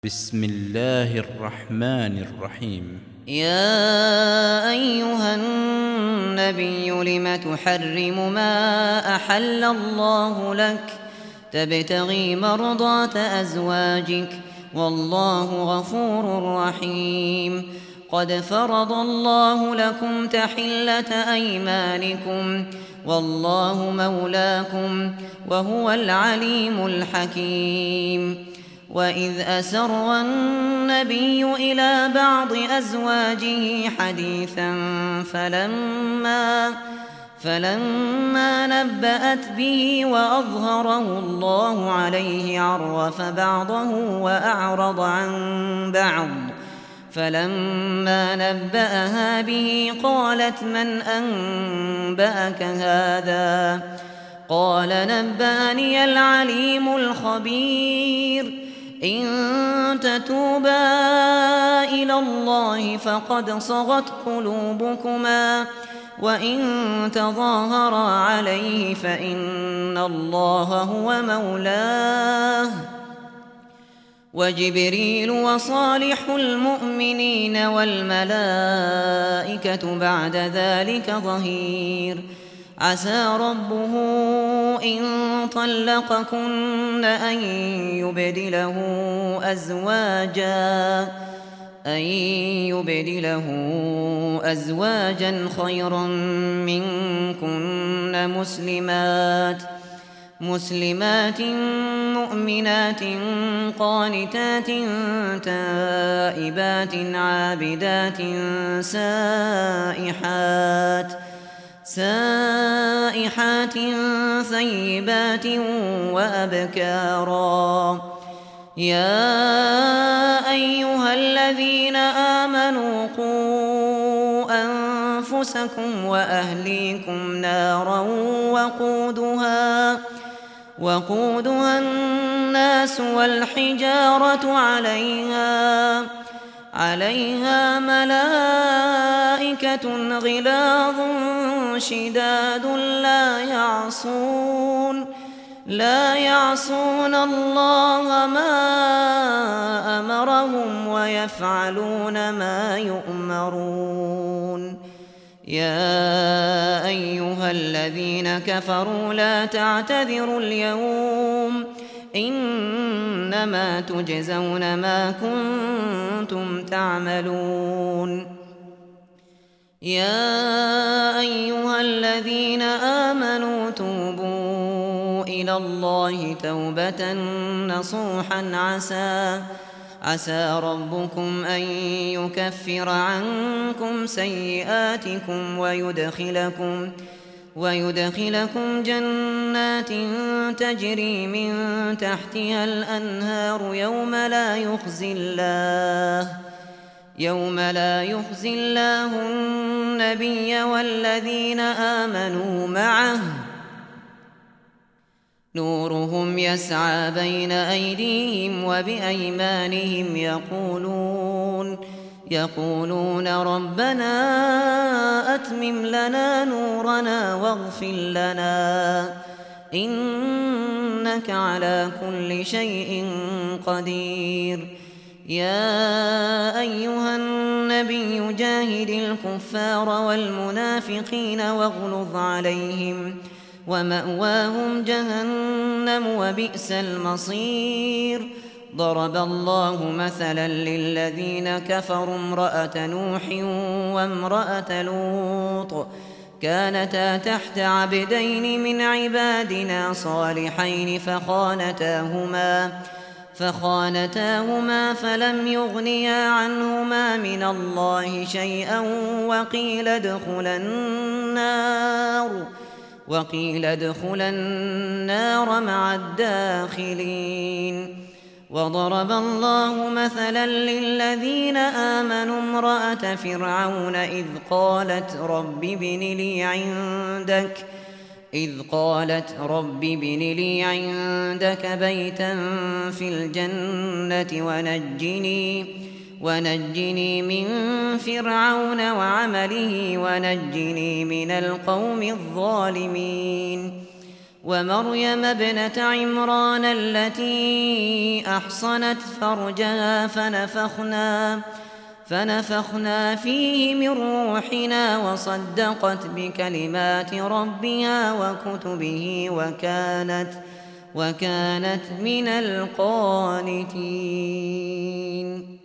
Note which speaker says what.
Speaker 1: بسم الله الرحمن الرحيم.
Speaker 2: يا أيها النبي لم تحرم ما أحل الله لك تبتغي مرضات أزواجك والله غفور رحيم. قد فرض الله لكم تحلة أيمانكم والله مولاكم وهو العليم الحكيم. وإذ أسر النبي إلى بعض أزواجه حديثا فلما نبأت به وأظهره الله عليه عرف بعضه وأعرض عن بعض. فلما نبأها به قالت من أنبأك هذا؟ قال نبأني العليم الخبير. إن تتوبا إلى الله فقد صغت قلوبكما وإن تظاهرا عليه فإن الله هو مولاه وجبريل وصالح المؤمنين والملائكة بعد ذلك ظهير. عسى ربه إن طلقكن أن يبدله أزواجا خيرا منكن مسلمات مؤمنات قانتات تائبات عابدات سائحات ثيبات وأبكارا. يا أيها الذين آمنوا قوا أنفسكم وأهليكم نارا وقودها الناس والحجارة عليها ملائكة غلاظ شداد لا يعصون الله ما أمرهم ويفعلون ما يؤمرون. يا أيها الذين كفروا لا تعتذروا اليوم إنما تجزون ما كنتم تعملون. يا أيها الذين آمنوا توبوا إلى الله توبة نصوحا عسى ربكم أن يكفر عنكم سيئاتكم ويدخلكم جنات تجري من تحتها الأنهار يوم لا يخزي الله النبي والذين آمنوا معه نورهم يسعى بين أيديهم وبأيمانهم يقولون ربنا أتمم لنا نورنا واغفر لنا إنك على كل شيء قدير. يا أيها النبي جاهد الكفار والمنافقين واغلظ عليهم ومأواهم جهنم وبئس المصير. ضرب الله مثلا للذين كفروا امرأة نوح وامرأة لوط كانتا تحت عبدين من عبادنا صالحين فخانتاهما فلم يغنيا عنهما من الله شيئا وقيل ادخلا النار مع الداخلين. وضرب الله مثلا للذين آمنوا امرأة فرعون إذ قالت رب ابن لي عندك بيتا في الجنة ونجني من فرعون وعمله ونجني من القوم الظالمين. ومريم ابنة عمران التي أحصنت فرجها فنفخنا فيه من روحنا وصدقت بكلمات ربها وكتبه وكانت من القانتين.